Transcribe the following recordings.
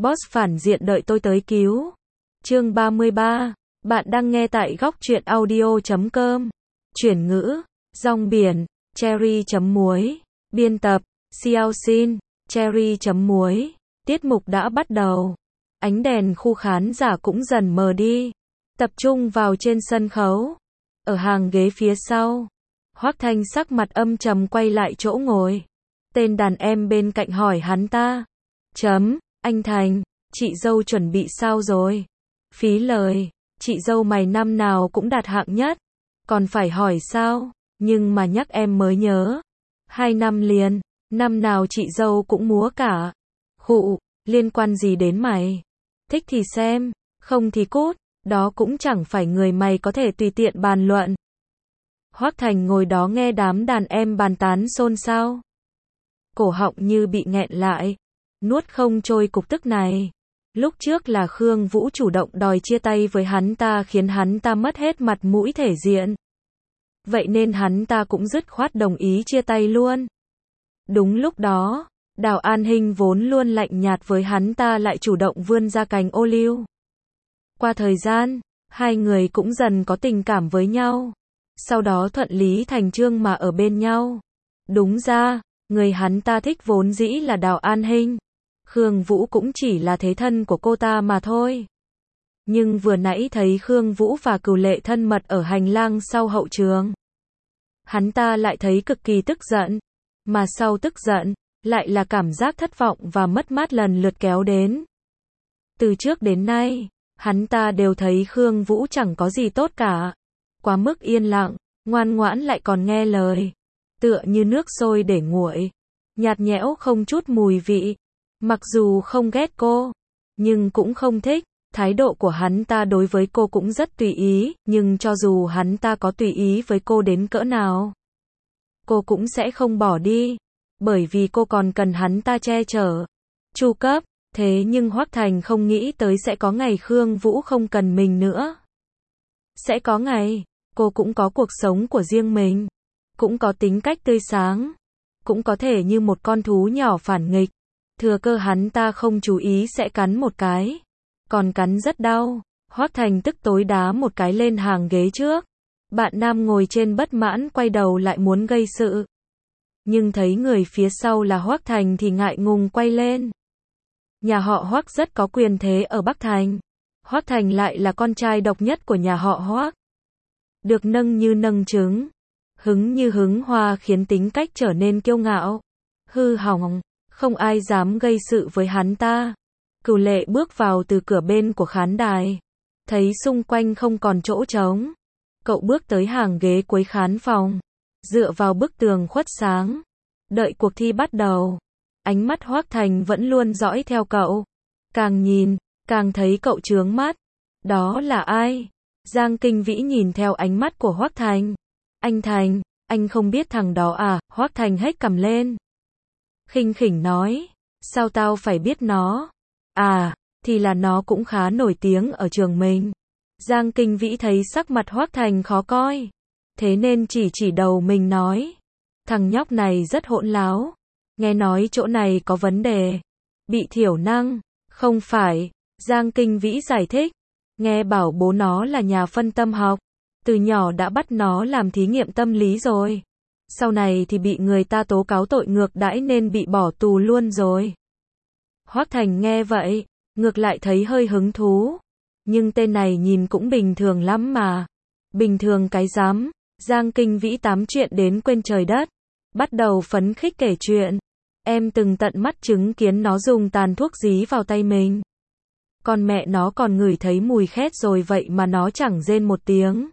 Boss phản diện đợi tôi tới cứu. Chương 33. Bạn đang nghe tại góc truyện audio.com. Chuyển ngữ, rong biển, cherry chấm muối. Biên tập, Xiao Xin, cherry chấm muối. Tiết mục đã bắt đầu. Ánh đèn khu khán giả cũng dần mờ đi. Tập trung vào trên sân khấu. Ở hàng ghế phía sau, Hoắc Thanh sắc mặt âm trầm quay lại chỗ ngồi. Tên đàn em bên cạnh hỏi hắn ta. Anh Thành, chị dâu chuẩn bị sao rồi? Phí lời, chị dâu mày năm nào cũng đạt hạng nhất. Còn phải hỏi sao? Nhưng mà nhắc em mới nhớ. 2 năm liền, năm nào chị dâu cũng múa cả. Khụ, liên quan gì đến mày? Thích thì xem, không thì cút, đó cũng chẳng phải người mày có thể tùy tiện bàn luận. Hoắc Thành ngồi đó nghe đám đàn em bàn tán xôn xao. Cổ họng như bị nghẹn lại, nuốt không trôi cục tức này. Lúc trước là Khương Vũ chủ động đòi chia tay với hắn ta khiến hắn ta mất hết mặt mũi thể diện. Vậy nên hắn ta cũng dứt khoát đồng ý chia tay luôn. Đúng lúc đó, Đào An Hinh vốn luôn lạnh nhạt với hắn ta lại chủ động vươn ra cành ô liu. Qua thời gian, hai người cũng dần có tình cảm với nhau. Sau đó thuận lý thành chương mà ở bên nhau. Đúng ra, người hắn ta thích vốn dĩ là Đào An Hinh. Khương Vũ cũng chỉ là thế thân của cô ta mà thôi. Nhưng vừa nãy thấy Khương Vũ và Cửu Lệ thân mật ở hành lang sau hậu trường. Hắn ta lại thấy cực kỳ tức giận. Mà sau tức giận, lại là cảm giác thất vọng và mất mát lần lượt kéo đến. Từ trước đến nay, hắn ta đều thấy Khương Vũ chẳng có gì tốt cả. Quá mức yên lặng, ngoan ngoãn lại còn nghe lời. Tựa như nước sôi để nguội. Nhạt nhẽo không chút mùi vị. Mặc dù không ghét cô, nhưng cũng không thích. Thái độ của hắn ta đối với cô cũng rất tùy ý, nhưng cho dù hắn ta có tùy ý với cô đến cỡ nào, cô cũng sẽ không bỏ đi, bởi vì cô còn cần hắn ta che chở, chu cấp. Thế nhưng Hoắc Thành không nghĩ tới sẽ có ngày Khương Vũ không cần mình nữa. Sẽ có ngày, cô cũng có cuộc sống của riêng mình, cũng có tính cách tươi sáng, cũng có thể như một con thú nhỏ phản nghịch. Thừa cơ hắn ta không chú ý sẽ cắn một cái. Còn cắn rất đau. Hoắc Thành tức tối đá một cái lên hàng ghế trước. Bạn nam ngồi trên bất mãn quay đầu lại muốn gây sự. Nhưng thấy người phía sau là Hoắc Thành thì ngại ngùng quay lên. Nhà họ Hoắc rất có quyền thế ở Bắc Thành. Hoắc Thành lại là con trai độc nhất của nhà họ Hoắc. Được nâng như nâng trứng. Hứng như hứng hoa khiến tính cách trở nên kiêu ngạo. Hư hỏng. Không ai dám gây sự với hắn ta. Cửu Lệ bước vào từ cửa bên của khán đài. Thấy xung quanh không còn chỗ trống. Cậu bước tới hàng ghế cuối khán phòng. Dựa vào bức tường khuất sáng. Đợi cuộc thi bắt đầu. Ánh mắt Hoắc Thành vẫn luôn dõi theo cậu. Càng nhìn, càng thấy cậu chướng mắt. Đó là ai? Giang Kinh Vĩ nhìn theo ánh mắt của Hoắc Thành. Anh Thành, anh không biết thằng đó à? Hoắc Thành hếch cằm lên. Khinh khỉnh nói, sao tao phải biết nó? À, thì là nó cũng khá nổi tiếng ở trường mình. Giang Kinh Vĩ thấy sắc mặt Hoắc Thành khó coi. Thế nên chỉ đầu mình nói. Thằng nhóc này rất hỗn láo. Nghe nói chỗ này có vấn đề. Bị thiểu năng. Không phải. Giang Kinh Vĩ giải thích. Nghe bảo bố nó là nhà phân tâm học. Từ nhỏ đã bắt nó làm thí nghiệm tâm lý rồi. Sau này thì bị người ta tố cáo tội ngược đãi nên bị bỏ tù luôn rồi. Hoắc Thành nghe vậy, ngược lại thấy hơi hứng thú. Nhưng tên này nhìn cũng bình thường lắm mà. Bình thường cái rắm. Giang Kinh Vĩ tám chuyện đến quên trời đất. Bắt đầu phấn khích kể chuyện. Em từng tận mắt chứng kiến nó dùng tàn thuốc dí vào tay mình. Còn mẹ nó còn ngửi thấy mùi khét rồi vậy mà nó chẳng rên một tiếng.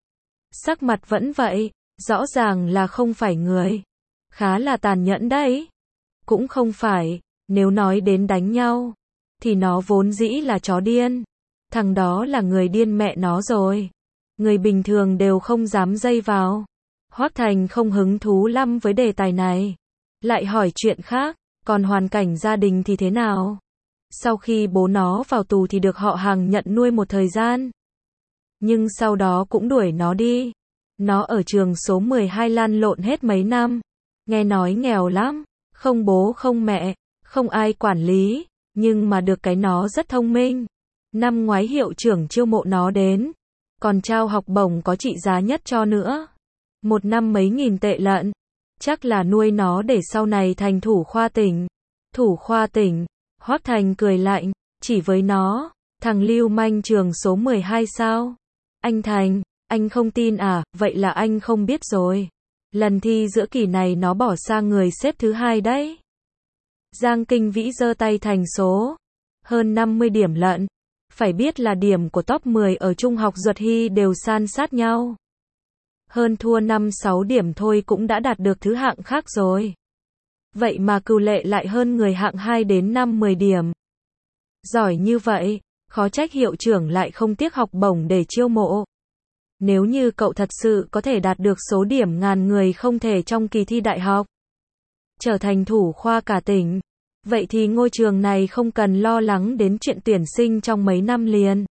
Sắc mặt vẫn vậy. Rõ ràng là không phải người. Khá là tàn nhẫn đấy. Cũng không phải, nếu nói đến đánh nhau, thì nó vốn dĩ là chó điên. Thằng đó là người điên mẹ nó rồi. Người bình thường đều không dám dây vào. Hoắc Thành không hứng thú lắm với đề tài này. Lại hỏi chuyện khác, còn hoàn cảnh gia đình thì thế nào? Sau khi bố nó vào tù thì được họ hàng nhận nuôi một thời gian. Nhưng sau đó cũng đuổi nó đi. Nó ở trường số 12 lăn lộn hết mấy năm. Nghe nói nghèo lắm. Không bố không mẹ. Không ai quản lý. Nhưng mà được cái nó rất thông minh. Năm ngoái hiệu trưởng chiêu mộ nó đến, còn trao học bổng có trị giá nhất cho nữa. Một năm mấy nghìn tệ lận. Chắc là nuôi nó để sau này thành thủ khoa tỉnh. Thủ khoa tỉnh, Hoắc Thành cười lạnh, chỉ với nó, thằng lưu manh trường số 12 sao? Anh Thành, anh không tin à, vậy là anh không biết rồi. Lần thi giữa kỳ này nó bỏ sang người xếp thứ 2 đấy. Giang Kinh Vĩ giơ tay thành số. Hơn 50 điểm lận. Phải biết là điểm của top 10 ở Trung học Duật Hy đều san sát nhau. Hơn thua 5-6 điểm thôi cũng đã đạt được thứ hạng khác rồi. Vậy mà Cửu Lệ lại hơn người hạng 2 đến 5-10 điểm. Giỏi như vậy, khó trách hiệu trưởng lại không tiếc học bổng để chiêu mộ. Nếu như cậu thật sự có thể đạt được số điểm ngàn người không thể trong kỳ thi đại học, trở thành thủ khoa cả tỉnh, vậy thì ngôi trường này không cần lo lắng đến chuyện tuyển sinh trong mấy năm liền.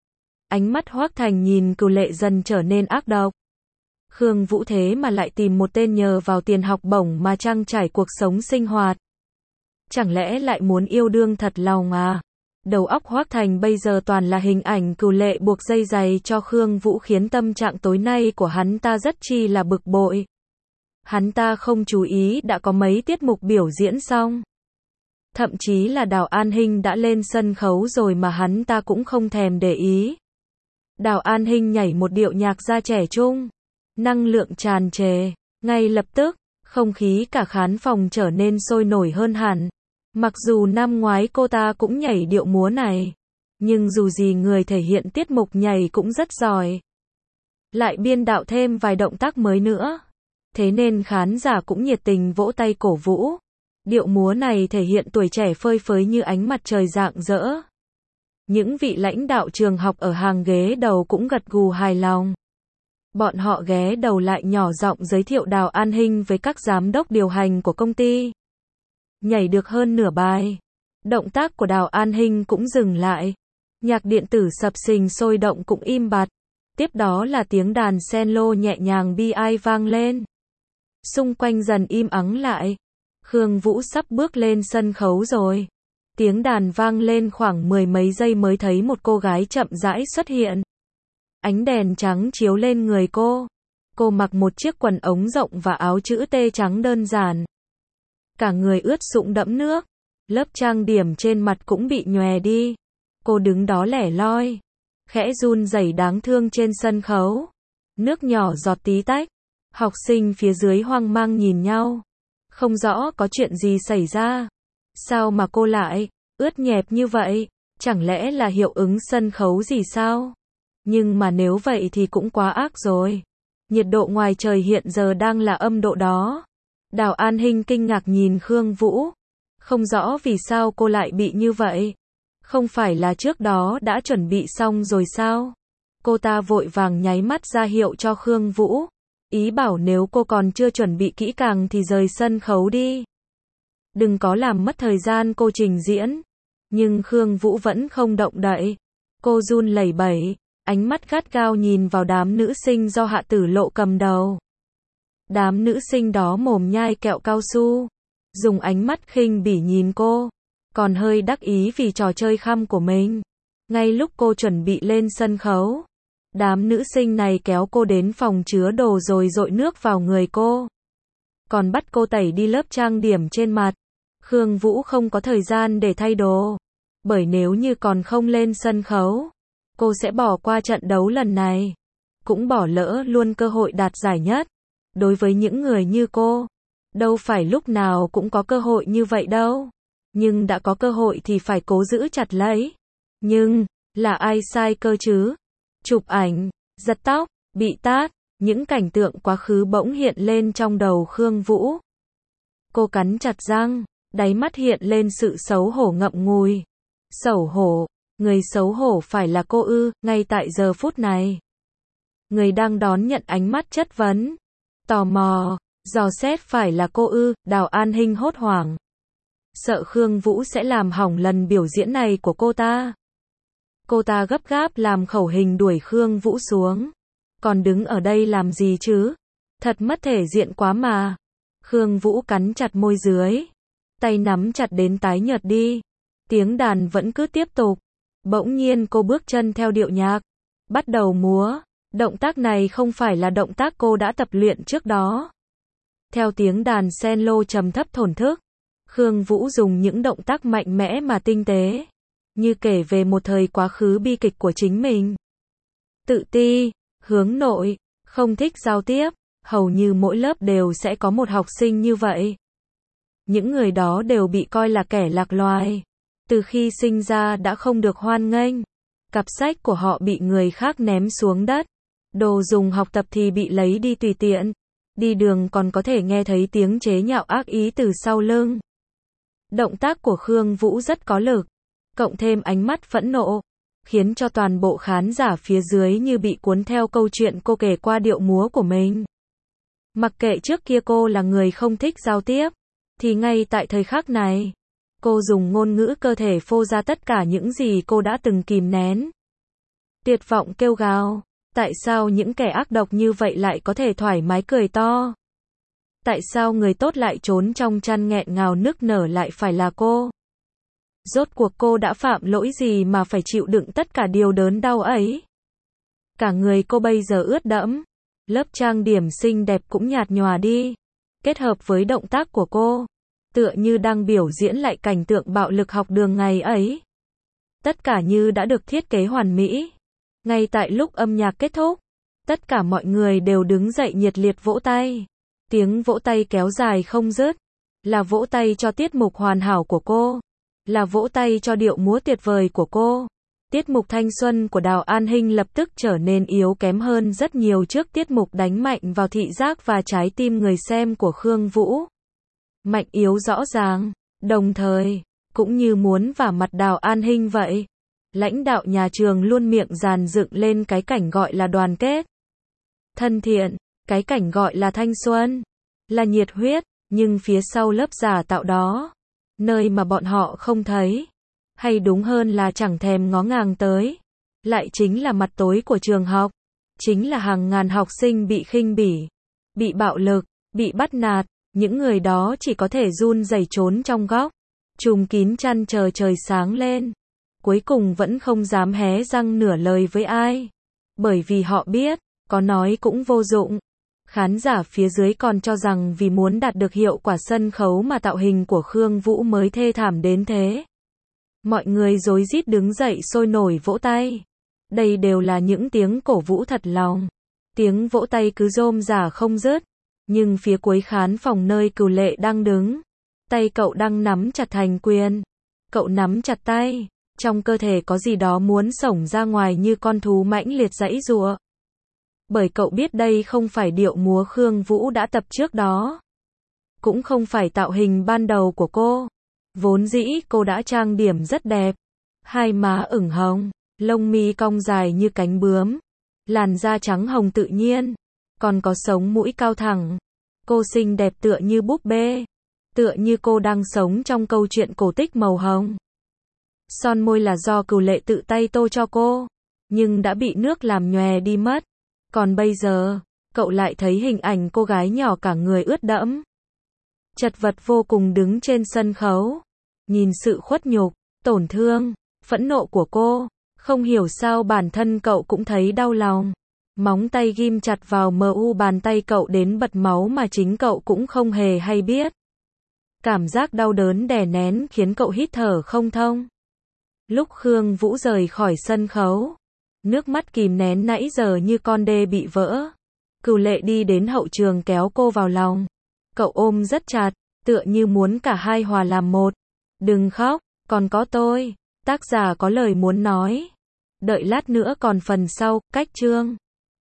Ánh mắt Hoắc Thành nhìn Cửu Lệ dần trở nên ác độc. Khương Vũ thế mà lại tìm một tên nhờ vào tiền học bổng mà trang trải cuộc sống sinh hoạt. Chẳng lẽ lại muốn yêu đương thật lòng à? Đầu óc Hoắc Thành bây giờ toàn là hình ảnh Cửu Lệ buộc dây giày cho Khương Vũ khiến tâm trạng tối nay của hắn ta rất chi là bực bội. Hắn ta không chú ý đã có mấy tiết mục biểu diễn xong. Thậm chí là Đào An Hinh đã lên sân khấu rồi mà hắn ta cũng không thèm để ý. Đào An Hinh nhảy một điệu nhạc gia trẻ trung, năng lượng tràn trề, ngay lập tức, không khí cả khán phòng trở nên sôi nổi hơn hẳn. Mặc dù năm ngoái cô ta cũng nhảy điệu múa này, nhưng dù gì người thể hiện tiết mục nhảy cũng rất giỏi. Lại biên đạo thêm vài động tác mới nữa. Thế nên khán giả cũng nhiệt tình vỗ tay cổ vũ. Điệu múa này thể hiện tuổi trẻ phơi phới như ánh mặt trời rạng rỡ. Những vị lãnh đạo trường học ở hàng ghế đầu cũng gật gù hài lòng. Bọn họ ghé đầu lại nhỏ giọng giới thiệu Đào An Hinh với các giám đốc điều hành của công ty. Nhảy được hơn nửa bài, động tác của Đào An Hinh cũng dừng lại. Nhạc điện tử sập sình sôi động cũng im bặt. Tiếp đó là tiếng đàn cello nhẹ nhàng bi ai vang lên. Xung quanh dần im ắng lại. Khương Vũ sắp bước lên sân khấu rồi. Tiếng đàn vang lên khoảng 10 mấy giây mới thấy một cô gái chậm rãi xuất hiện. Ánh đèn trắng chiếu lên người cô. Cô mặc một chiếc quần ống rộng và áo chữ T trắng đơn giản. Cả người ướt sũng đẫm nước. Lớp trang điểm trên mặt cũng bị nhòe đi. Cô đứng đó lẻ loi, khẽ run rẩy đáng thương trên sân khấu. Nước nhỏ giọt tí tách. Học sinh phía dưới hoang mang nhìn nhau. Không rõ có chuyện gì xảy ra. Sao mà cô lại ướt nhẹp như vậy? Chẳng lẽ là hiệu ứng sân khấu gì sao? Nhưng mà nếu vậy thì cũng quá ác rồi. Nhiệt độ ngoài trời hiện giờ đang là âm độ đó. Đào An Hinh kinh ngạc nhìn Khương Vũ. Không rõ vì sao cô lại bị như vậy. Không phải là trước đó đã chuẩn bị xong rồi sao? Cô ta vội vàng nháy mắt ra hiệu cho Khương Vũ. Ý bảo nếu cô còn chưa chuẩn bị kỹ càng thì rời sân khấu đi. Đừng có làm mất thời gian cô trình diễn. Nhưng Khương Vũ vẫn không động đậy. Cô run lẩy bẩy, ánh mắt gắt gao nhìn vào đám nữ sinh do Hạ Tử Lộ cầm đầu. Đám nữ sinh đó mồm nhai kẹo cao su, dùng ánh mắt khinh bỉ nhìn cô, còn hơi đắc ý vì trò chơi khăm của mình. Ngay lúc cô chuẩn bị lên sân khấu, đám nữ sinh này kéo cô đến phòng chứa đồ rồi dội nước vào người cô. Còn bắt cô tẩy đi lớp trang điểm trên mặt. Khương Vũ không có thời gian để thay đồ. Bởi nếu như còn không lên sân khấu, cô sẽ bỏ qua trận đấu lần này. Cũng bỏ lỡ luôn cơ hội đạt giải nhất. Đối với những người như cô, đâu phải lúc nào cũng có cơ hội như vậy đâu. Nhưng đã có cơ hội thì phải cố giữ chặt lấy. Nhưng, là ai sai cơ chứ? Chụp ảnh, giật tóc, bị tát, những cảnh tượng quá khứ bỗng hiện lên trong đầu Khương Vũ. Cô cắn chặt răng, đáy mắt hiện lên sự xấu hổ ngậm ngùi. Xấu hổ, người xấu hổ phải là cô ư, ngay tại giờ phút này. Người đang đón nhận ánh mắt chất vấn, tò mò, dò xét phải là cô ư, Đào An Hinh hốt hoảng. Sợ Khương Vũ sẽ làm hỏng lần biểu diễn này của cô ta. Cô ta gấp gáp làm khẩu hình đuổi Khương Vũ xuống. Còn đứng ở đây làm gì chứ? Thật mất thể diện quá mà. Khương Vũ cắn chặt môi dưới. Tay nắm chặt đến tái nhợt đi. Tiếng đàn vẫn cứ tiếp tục. Bỗng nhiên cô bước chân theo điệu nhạc, bắt đầu múa. Động tác này không phải là động tác cô đã tập luyện trước đó. Theo tiếng đàn cello trầm thấp thổn thức, Khương Vũ dùng những động tác mạnh mẽ mà tinh tế, như kể về một thời quá khứ bi kịch của chính mình. Tự ti, hướng nội, không thích giao tiếp, hầu như mỗi lớp đều sẽ có một học sinh như vậy. Những người đó đều bị coi là kẻ lạc loài. Từ khi sinh ra đã không được hoan nghênh. Cặp sách của họ bị người khác ném xuống đất. Đồ dùng học tập thì bị lấy đi tùy tiện. Đi đường còn có thể nghe thấy tiếng chế nhạo ác ý từ sau lưng. Động tác của Khương Vũ rất có lực, cộng thêm ánh mắt phẫn nộ, khiến cho toàn bộ khán giả phía dưới như bị cuốn theo câu chuyện cô kể qua điệu múa của mình. Mặc kệ trước kia cô là người không thích giao tiếp, thì ngay tại thời khắc này, cô dùng ngôn ngữ cơ thể phô ra tất cả những gì cô đã từng kìm nén. Tuyệt vọng kêu gào, tại sao những kẻ ác độc như vậy lại có thể thoải mái cười to? Tại sao người tốt lại trốn trong chăn nghẹn ngào nức nở lại phải là cô? Rốt cuộc cô đã phạm lỗi gì mà phải chịu đựng tất cả điều đớn đau ấy? Cả người cô bây giờ ướt đẫm, lớp trang điểm xinh đẹp cũng nhạt nhòa đi, kết hợp với động tác của cô, tựa như đang biểu diễn lại cảnh tượng bạo lực học đường ngày ấy. Tất cả như đã được thiết kế hoàn mỹ. Ngay tại lúc âm nhạc kết thúc, tất cả mọi người đều đứng dậy nhiệt liệt vỗ tay. Tiếng vỗ tay kéo dài không dứt, là vỗ tay cho tiết mục hoàn hảo của cô, là vỗ tay cho điệu múa tuyệt vời của cô. Tiết mục thanh xuân của Đào An Hinh lập tức trở nên yếu kém hơn rất nhiều trước tiết mục đánh mạnh vào thị giác và trái tim người xem của Khương Vũ. Mạnh yếu rõ ràng, đồng thời, cũng như muốn vả mặt Đào An Hinh vậy. Lãnh đạo nhà trường luôn miệng dàn dựng lên cái cảnh gọi là đoàn kết, thân thiện, cái cảnh gọi là thanh xuân, là nhiệt huyết, nhưng phía sau lớp giả tạo đó, nơi mà bọn họ không thấy, hay đúng hơn là chẳng thèm ngó ngàng tới, lại chính là mặt tối của trường học, chính là hàng ngàn học sinh bị khinh bỉ, bị bạo lực, bị bắt nạt, những người đó chỉ có thể run rẩy trốn trong góc, trùm kín chăn chờ trời sáng lên. Cuối cùng vẫn không dám hé răng nửa lời với ai, bởi vì họ biết, có nói cũng vô dụng. Khán giả phía dưới còn cho rằng vì muốn đạt được hiệu quả sân khấu mà tạo hình của Khương Vũ mới thê thảm đến thế. Mọi người rối rít đứng dậy sôi nổi vỗ tay. Đây đều là những tiếng cổ vũ thật lòng. Tiếng vỗ tay cứ rôm rả không dứt. Nhưng phía cuối khán phòng nơi Cửu Lệ đang đứng, tay cậu đang nắm chặt thành quyền. Cậu nắm chặt tay, trong cơ thể có gì đó muốn xổng ra ngoài như con thú mãnh liệt giãy giụa. Bởi cậu biết đây không phải điệu múa Khương Vũ đã tập trước đó. Cũng không phải tạo hình ban đầu của cô. Vốn dĩ cô đã trang điểm rất đẹp. Hai má ửng hồng, lông mi cong dài như cánh bướm. Làn da trắng hồng tự nhiên. Còn có sống mũi cao thẳng. Cô xinh đẹp tựa như búp bê. Tựa như cô đang sống trong câu chuyện cổ tích màu hồng. Son môi là do Cửu Lệ tự tay tô cho cô. Nhưng đã bị nước làm nhòe đi mất. Còn bây giờ, cậu lại thấy hình ảnh cô gái nhỏ cả người ướt đẫm, chật vật vô cùng đứng trên sân khấu. Nhìn sự khuất nhục, tổn thương, phẫn nộ của cô, không hiểu sao bản thân cậu cũng thấy đau lòng. Móng tay ghim chặt vào mu bàn tay cậu đến bật máu mà chính cậu cũng không hề hay biết. Cảm giác đau đớn đè nén khiến cậu hít thở không thông. Lúc Khương Vũ rời khỏi sân khấu, nước mắt kìm nén nãy giờ như con đê bị vỡ. Cửu Lệ đi đến hậu trường kéo cô vào lòng. Cậu ôm rất chặt, tựa như muốn cả hai hòa làm một. Đừng khóc, còn có tôi. Tác giả có lời muốn nói. Đợi lát nữa còn phần sau, cách chương.